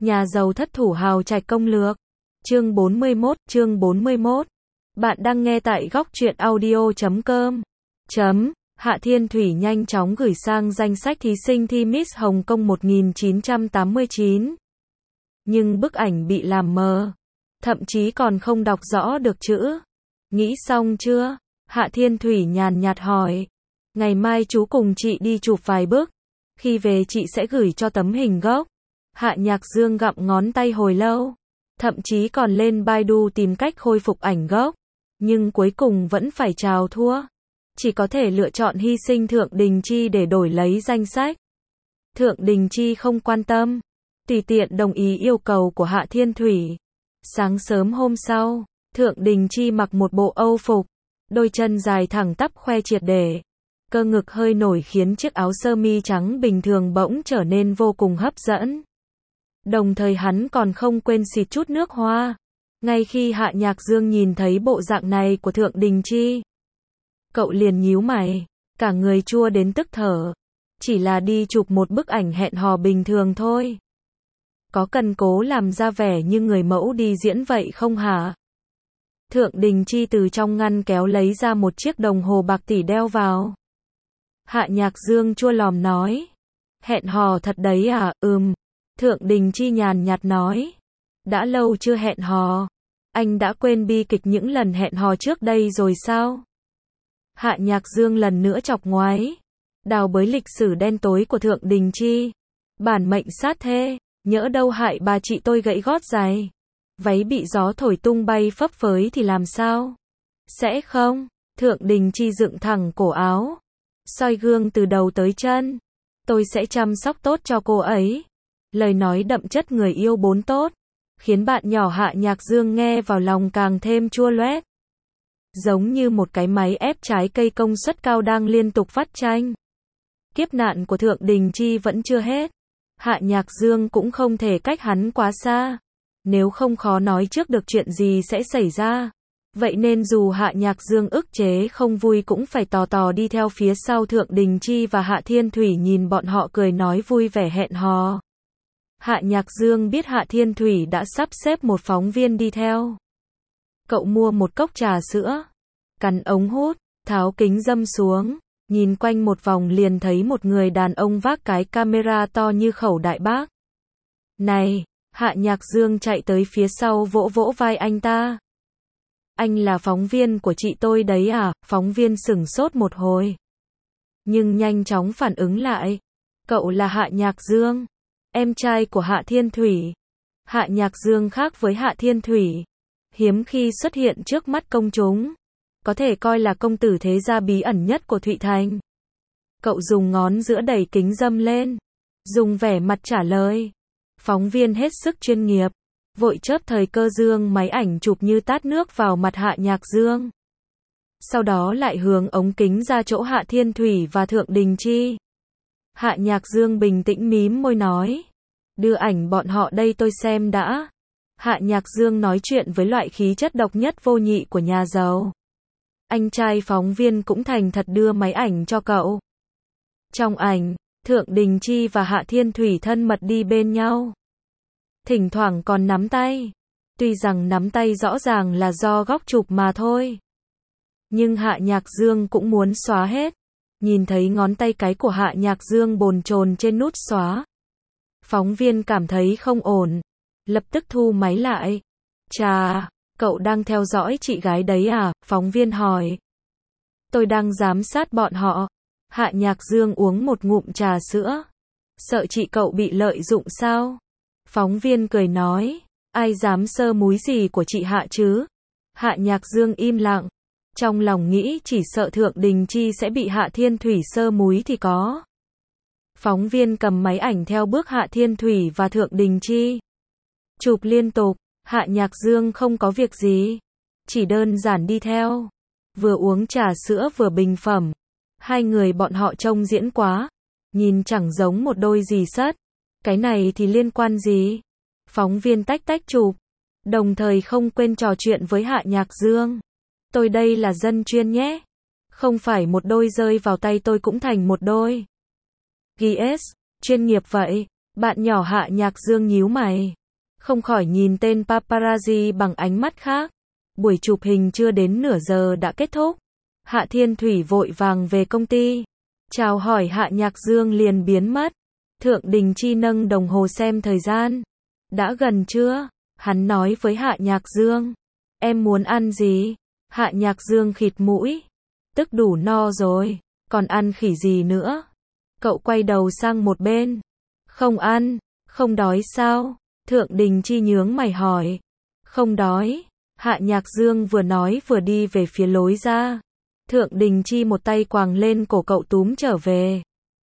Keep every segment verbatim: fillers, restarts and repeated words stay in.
Nhà giàu thất thủ hào trạch công lược. Chương bốn mươi mốt, chương bốn mươi mốt. Bạn đang nghe tại góc truyện audio chấm com. Chấm. Hạ Thiên Thủy nhanh chóng gửi sang danh sách thí sinh thi Miss Hồng Kông một nghìn chín trăm tám mươi chín. Nhưng bức ảnh bị làm mờ. Thậm chí còn không đọc rõ được chữ. Nghĩ xong chưa? Hạ Thiên Thủy nhàn nhạt hỏi. Ngày mai chú cùng chị đi chụp vài bức. Khi về chị sẽ gửi cho tấm hình gốc. Hạ Nhạc Dương gặm ngón tay hồi lâu. Thậm chí còn lên Baidu tìm cách khôi phục ảnh gốc. Nhưng cuối cùng vẫn phải chào thua. Chỉ có thể lựa chọn hy sinh Thượng Đình Chi để đổi lấy danh sách. Thượng Đình Chi không quan tâm. Tùy tiện đồng ý yêu cầu của Hạ Thiên Thủy. Sáng sớm hôm sau, Thượng Đình Chi mặc một bộ Âu phục. Đôi chân dài thẳng tắp khoe triệt để. Cơ ngực hơi nổi khiến chiếc áo sơ mi trắng bình thường bỗng trở nên vô cùng hấp dẫn. Đồng thời hắn còn không quên xịt chút nước hoa. Ngay khi Hạ Nhạc Dương nhìn thấy bộ dạng này của Thượng Đình Chi, cậu liền nhíu mày, cả người chua đến tức thở. Chỉ là đi chụp một bức ảnh hẹn hò bình thường thôi. Có cần cố làm ra vẻ như người mẫu đi diễn vậy không hả? Thượng Đình Chi từ trong ngăn kéo lấy ra một chiếc đồng hồ bạc tỷ đeo vào. Hạ Nhạc Dương chua lòm nói. Hẹn hò thật đấy à? Ừm. Thượng Đình Chi nhàn nhạt nói. Đã lâu chưa hẹn hò. Anh đã quên bi kịch những lần hẹn hò trước đây rồi sao? Hạ Nhạc Dương lần nữa chọc ngoái. Đào bới lịch sử đen tối của Thượng Đình Chi. Bản mệnh sát thê. Nhỡ đâu hại bà chị tôi gãy gót giày. Váy bị gió thổi tung bay phấp phới thì làm sao? Sẽ không? Thượng Đình Chi dựng thẳng cổ áo. Soi gương từ đầu tới chân. Tôi sẽ chăm sóc tốt cho cô ấy. Lời nói đậm chất người yêu bốn tốt. Khiến bạn nhỏ Hạ Nhạc Dương nghe vào lòng càng thêm chua loét. Giống như một cái máy ép trái cây công suất cao đang liên tục phát tranh. Kiếp nạn của Thượng Đình Chi vẫn chưa hết. Hạ Nhạc Dương cũng không thể cách hắn quá xa. Nếu không khó nói trước được chuyện gì sẽ xảy ra. Vậy nên dù Hạ Nhạc Dương ức chế không vui cũng phải tò tò đi theo phía sau Thượng Đình Chi và Hạ Thiên Thủy nhìn bọn họ cười nói vui vẻ hẹn hò. Hạ Nhạc Dương biết Hạ Thiên Thủy đã sắp xếp một phóng viên đi theo. Cậu mua một cốc trà sữa, cắn ống hút, tháo kính râm xuống, nhìn quanh một vòng liền thấy một người đàn ông vác cái camera to như khẩu đại bác. Này, Hạ Nhạc Dương chạy tới phía sau vỗ vỗ vai anh ta. Anh là phóng viên của chị tôi đấy à? Phóng viên sửng sốt một hồi. Nhưng nhanh chóng phản ứng lại. Cậu là Hạ Nhạc Dương, em trai của Hạ Thiên Thủy. Hạ Nhạc Dương khác với Hạ Thiên Thủy. Hiếm khi xuất hiện trước mắt công chúng. Có thể coi là công tử thế gia bí ẩn nhất của Thụy Thành. Cậu dùng ngón giữa đẩy kính râm lên. Dùng vẻ mặt trả lời. Phóng viên hết sức chuyên nghiệp. Vội chớp thời cơ dương máy ảnh chụp như tát nước vào mặt Hạ Nhạc Dương. Sau đó lại hướng ống kính ra chỗ Hạ Thiên Thủy và Thượng Đình Chi. Hạ Nhạc Dương bình tĩnh mím môi nói. Đưa ảnh bọn họ đây tôi xem đã. Hạ Nhạc Dương nói chuyện với loại khí chất độc nhất vô nhị của nhà giàu. Anh trai phóng viên cũng thành thật đưa máy ảnh cho cậu. Trong ảnh, Thượng Đình Chi và Hạ Thiên Thủy thân mật đi bên nhau. Thỉnh thoảng còn nắm tay. Tuy rằng nắm tay rõ ràng là do góc chụp mà thôi. Nhưng Hạ Nhạc Dương cũng muốn xóa hết. Nhìn thấy ngón tay cái của Hạ Nhạc Dương bồn chồn trên nút xóa. Phóng viên cảm thấy không ổn. Lập tức thu máy lại. Chà, cậu đang theo dõi chị gái đấy à? Phóng viên hỏi. Tôi đang giám sát bọn họ. Hạ Nhạc Dương uống một ngụm trà sữa. Sợ chị cậu bị lợi dụng sao? Phóng viên cười nói. Ai dám sơ múi gì của chị Hạ chứ? Hạ Nhạc Dương im lặng. Trong lòng nghĩ chỉ sợ Thượng Đình Chi sẽ bị Hạ Thiên Thủy sơ múi thì có. Phóng viên cầm máy ảnh theo bước Hạ Thiên Thủy và Thượng Đình Chi. Chụp liên tục. Hạ Nhạc Dương không có việc gì. Chỉ đơn giản đi theo. Vừa uống trà sữa vừa bình phẩm. Hai người bọn họ trông diễn quá. Nhìn chẳng giống một đôi gì sất. Cái này thì liên quan gì? Phóng viên tách tách chụp. Đồng thời không quên trò chuyện với Hạ Nhạc Dương. Tôi đây là dân chuyên nhé. Không phải một đôi rơi vào tay tôi cũng thành một đôi. giê ét, chuyên nghiệp vậy. Bạn nhỏ Hạ Nhạc Dương nhíu mày, không khỏi nhìn tên paparazzi bằng ánh mắt khác. Buổi chụp hình chưa đến nửa giờ đã kết thúc. Hạ Thiên Thủy vội vàng về công ty. Chào hỏi Hạ Nhạc Dương liền biến mất. Thượng Đình Chi nâng đồng hồ xem thời gian. Đã gần chưa? Hắn nói với Hạ Nhạc Dương. Em muốn ăn gì? Hạ Nhạc Dương khịt mũi. Tức đủ no rồi, còn ăn khỉ gì nữa? Cậu quay đầu sang một bên. Không ăn, không đói sao? Thượng Đình Chi nhướng mày hỏi. Không đói. Hạ Nhạc Dương vừa nói vừa đi về phía lối ra. Thượng Đình Chi một tay quàng lên cổ cậu túm trở về.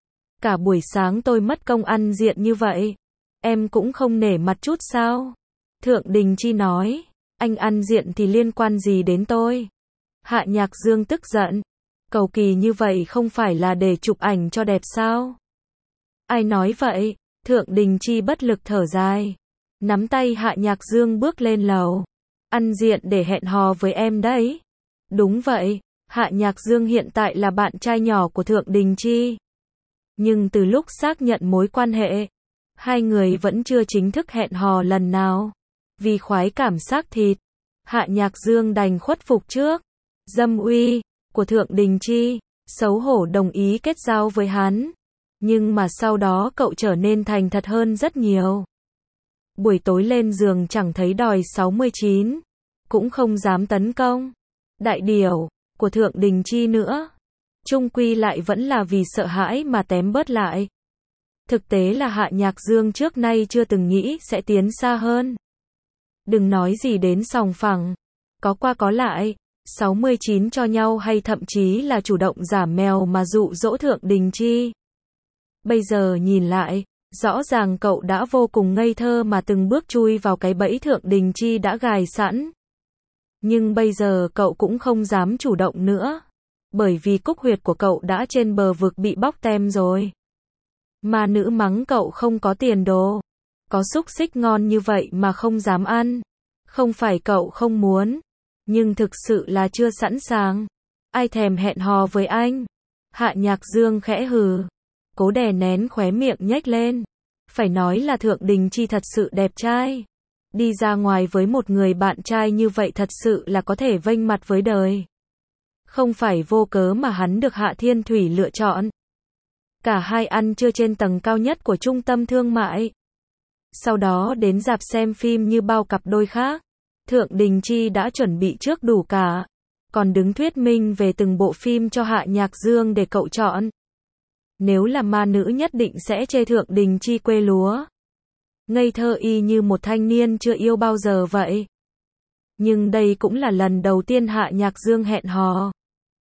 Cả buổi sáng tôi mất công ăn diện như vậy. Em cũng không nể mặt chút sao? Thượng Đình Chi nói. Anh ăn diện thì liên quan gì đến tôi? Hạ Nhạc Dương tức giận. Cầu kỳ như vậy không phải là để chụp ảnh cho đẹp sao? Ai nói vậy? Thượng Đình Chi bất lực thở dài. Nắm tay Hạ Nhạc Dương bước lên lầu. Ăn diện để hẹn hò với em đấy. Đúng vậy, Hạ Nhạc Dương hiện tại là bạn trai nhỏ của Thượng Đình Chi. Nhưng từ lúc xác nhận mối quan hệ, hai người vẫn chưa chính thức hẹn hò lần nào. Vì khoái cảm xác thịt, Hạ Nhạc Dương đành khuất phục trước dâm uy của Thượng Đình Chi, xấu hổ đồng ý kết giao với hắn. Nhưng mà sau đó cậu trở nên thành thật hơn rất nhiều. Buổi tối lên giường chẳng thấy đòi sáu mươi chín, cũng không dám tấn công đại điểu của Thượng Đình Chi nữa. Chung quy lại vẫn là vì sợ hãi mà tém bớt lại. Thực tế là Hạ Nhạc Dương trước nay chưa từng nghĩ sẽ tiến xa hơn. Đừng nói gì đến sòng phẳng, có qua có lại, sáu mươi chín cho nhau hay thậm chí là chủ động giả mèo mà dụ dỗ Thượng Đình Chi. Bây giờ nhìn lại, rõ ràng cậu đã vô cùng ngây thơ mà từng bước chui vào cái bẫy Thượng Đình Chi đã gài sẵn. Nhưng bây giờ cậu cũng không dám chủ động nữa. Bởi vì cúc huyệt của cậu đã trên bờ vực bị bóc tem rồi. Mà nữ mắng cậu không có tiền đồ. Có xúc xích ngon như vậy mà không dám ăn. Không phải cậu không muốn, nhưng thực sự là chưa sẵn sàng. Ai thèm hẹn hò với anh? Hạ Nhạc Dương khẽ hừ, cố đè nén khóe miệng nhếch lên. Phải nói là Thượng Đình Chi thật sự đẹp trai. Đi ra ngoài với một người bạn trai như vậy thật sự là có thể vênh mặt với đời. Không phải vô cớ mà hắn được Hạ Thiên Thủy lựa chọn. Cả hai ăn trưa trên tầng cao nhất của trung tâm thương mại. Sau đó đến rạp xem phim như bao cặp đôi khác. Thượng Đình Chi đã chuẩn bị trước đủ cả. Còn đứng thuyết minh về từng bộ phim cho Hạ Nhạc Dương để cậu chọn. Nếu là ma nữ nhất định sẽ chê Thượng Đình Chi quê lúa. Ngây thơ y như một thanh niên chưa yêu bao giờ vậy. Nhưng đây cũng là lần đầu tiên Hạ Nhạc Dương hẹn hò.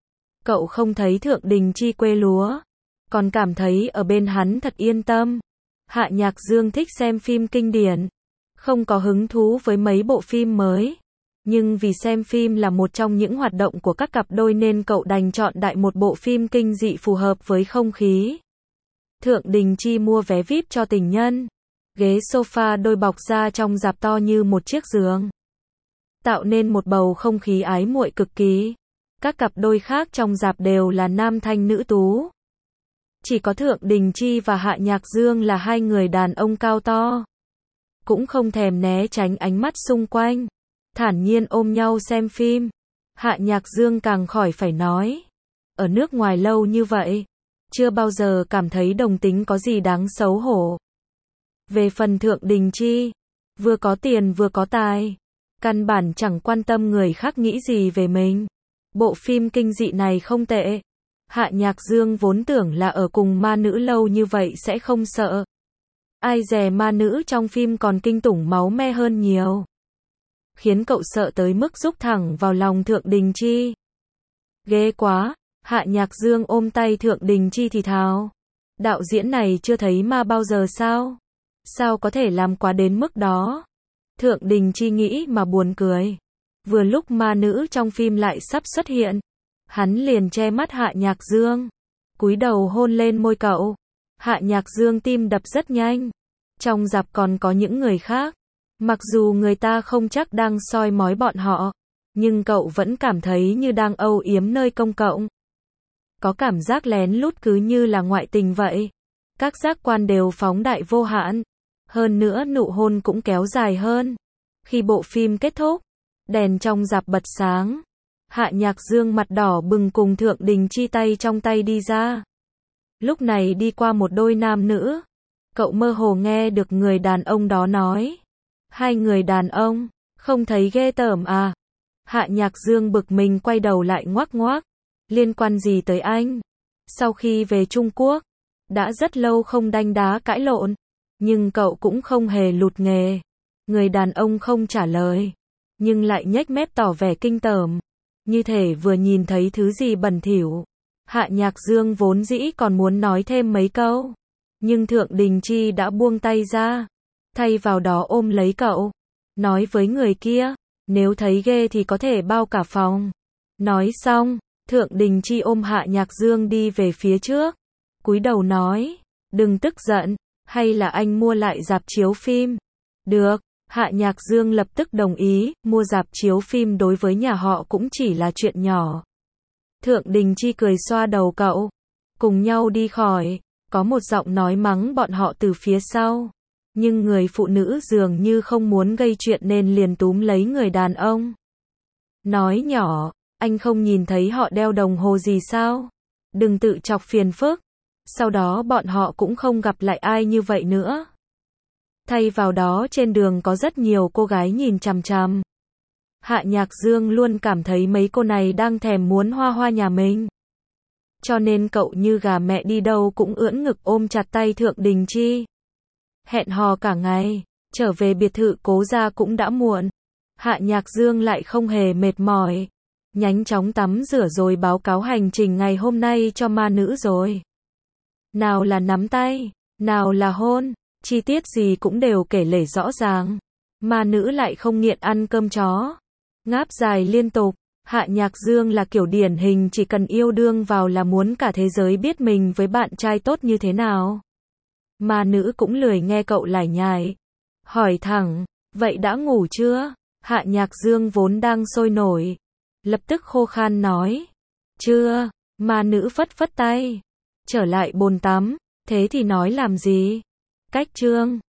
Cậu không thấy Thượng Đình Chi quê lúa, còn cảm thấy ở bên hắn thật yên tâm. Hạ Nhạc Dương thích xem phim kinh điển, không có hứng thú với mấy bộ phim mới. Nhưng vì xem phim là một trong những hoạt động của các cặp đôi nên cậu đành chọn đại một bộ phim kinh dị phù hợp với không khí. Thượng Đình Chi mua vé vi ai pi cho tình nhân. Ghế sofa đôi bọc da trong rạp to như một chiếc giường, tạo nên một bầu không khí ái muội cực kỳ. Các cặp đôi khác trong rạp đều là nam thanh nữ tú. Chỉ có Thượng Đình Chi và Hạ Nhạc Dương là hai người đàn ông cao to. Cũng không thèm né tránh ánh mắt xung quanh. Thản nhiên ôm nhau xem phim. Hạ Nhạc Dương càng khỏi phải nói. Ở nước ngoài lâu như vậy, chưa bao giờ cảm thấy đồng tính có gì đáng xấu hổ. Về phần Thượng Đình Chi, vừa có tiền vừa có tài. Căn bản chẳng quan tâm người khác nghĩ gì về mình. Bộ phim kinh dị này không tệ. Hạ Nhạc Dương vốn tưởng là ở cùng ma nữ lâu như vậy sẽ không sợ. Ai dè ma nữ trong phim còn kinh tủng máu me hơn nhiều. Khiến cậu sợ tới mức rúc thẳng vào lòng Thượng Đình Chi. Ghê quá, Hạ Nhạc Dương ôm tay Thượng Đình Chi thì thào. Đạo diễn này chưa thấy ma bao giờ sao? Sao có thể làm quá đến mức đó? Thượng Đình Chi nghĩ mà buồn cười. Vừa lúc ma nữ trong phim lại sắp xuất hiện, hắn liền che mắt Hạ Nhạc Dương, cúi đầu hôn lên môi cậu. Hạ Nhạc Dương tim đập rất nhanh. Trong rạp còn có những người khác. Mặc dù người ta không chắc đang soi mói bọn họ, nhưng cậu vẫn cảm thấy như đang âu yếm nơi công cộng. Có cảm giác lén lút cứ như là ngoại tình vậy. Các giác quan đều phóng đại vô hạn. Hơn nữa nụ hôn cũng kéo dài hơn. Khi bộ phim kết thúc, đèn trong rạp bật sáng. Hạ Nhạc Dương mặt đỏ bừng cùng Thượng Đình Chi tay trong tay đi ra. Lúc này đi qua một đôi nam nữ. Cậu mơ hồ nghe được người đàn ông đó nói. Hai người đàn ông, không thấy ghê tởm à? Hạ Nhạc Dương bực mình quay đầu lại ngoác ngoác. Liên quan gì tới anh? Sau khi về Trung Quốc, đã rất lâu không đanh đá cãi lộn. Nhưng cậu cũng không hề lụt nghề. Người đàn ông không trả lời. Nhưng lại nhếch mép tỏ vẻ kinh tởm. Như thể vừa nhìn thấy thứ gì bẩn thỉu. Hạ Nhạc Dương vốn dĩ còn muốn nói thêm mấy câu. Nhưng Thượng Đình Chi đã buông tay ra. Thay vào đó ôm lấy cậu. Nói với người kia, nếu thấy ghê thì có thể bao cả phòng. Nói xong, Thượng Đình Chi ôm Hạ Nhạc Dương đi về phía trước. Cúi đầu nói, đừng tức giận, hay là anh mua lại rạp chiếu phim. Được, Hạ Nhạc Dương lập tức đồng ý, mua rạp chiếu phim đối với nhà họ cũng chỉ là chuyện nhỏ. Thượng Đình Chi cười xoa đầu cậu. Cùng nhau đi khỏi, có một giọng nói mắng bọn họ từ phía sau. Nhưng người phụ nữ dường như không muốn gây chuyện nên liền túm lấy người đàn ông. Nói nhỏ, anh không nhìn thấy họ đeo đồng hồ gì sao? Đừng tự chọc phiền phức. Sau đó bọn họ cũng không gặp lại ai như vậy nữa. Thay vào đó trên đường có rất nhiều cô gái nhìn chằm chằm. Hạ Nhạc Dương luôn cảm thấy mấy cô này đang thèm muốn Hoa Hoa nhà mình. Cho nên cậu như gà mẹ đi đâu cũng ưỡn ngực ôm chặt tay Thượng Đình Chi. Hẹn hò cả ngày, trở về biệt thự Cố gia cũng đã muộn. Hạ Nhạc Dương lại không hề mệt mỏi. Nhanh chóng tắm rửa rồi báo cáo hành trình ngày hôm nay cho ma nữ rồi. Nào là nắm tay, nào là hôn, chi tiết gì cũng đều kể lể rõ ràng. Ma nữ lại không nghiện ăn cơm chó. Ngáp dài liên tục. Hạ Nhạc Dương là kiểu điển hình chỉ cần yêu đương vào là muốn cả thế giới biết mình với bạn trai tốt như thế nào. Ma nữ cũng lười nghe cậu lải nhải. Hỏi thẳng, vậy đã ngủ chưa? Hạ Nhạc Dương vốn đang sôi nổi. Lập tức khô khan nói. Chưa, ma nữ phất phất tay. Trở lại bồn tắm, thế thì nói làm gì? Cách chương.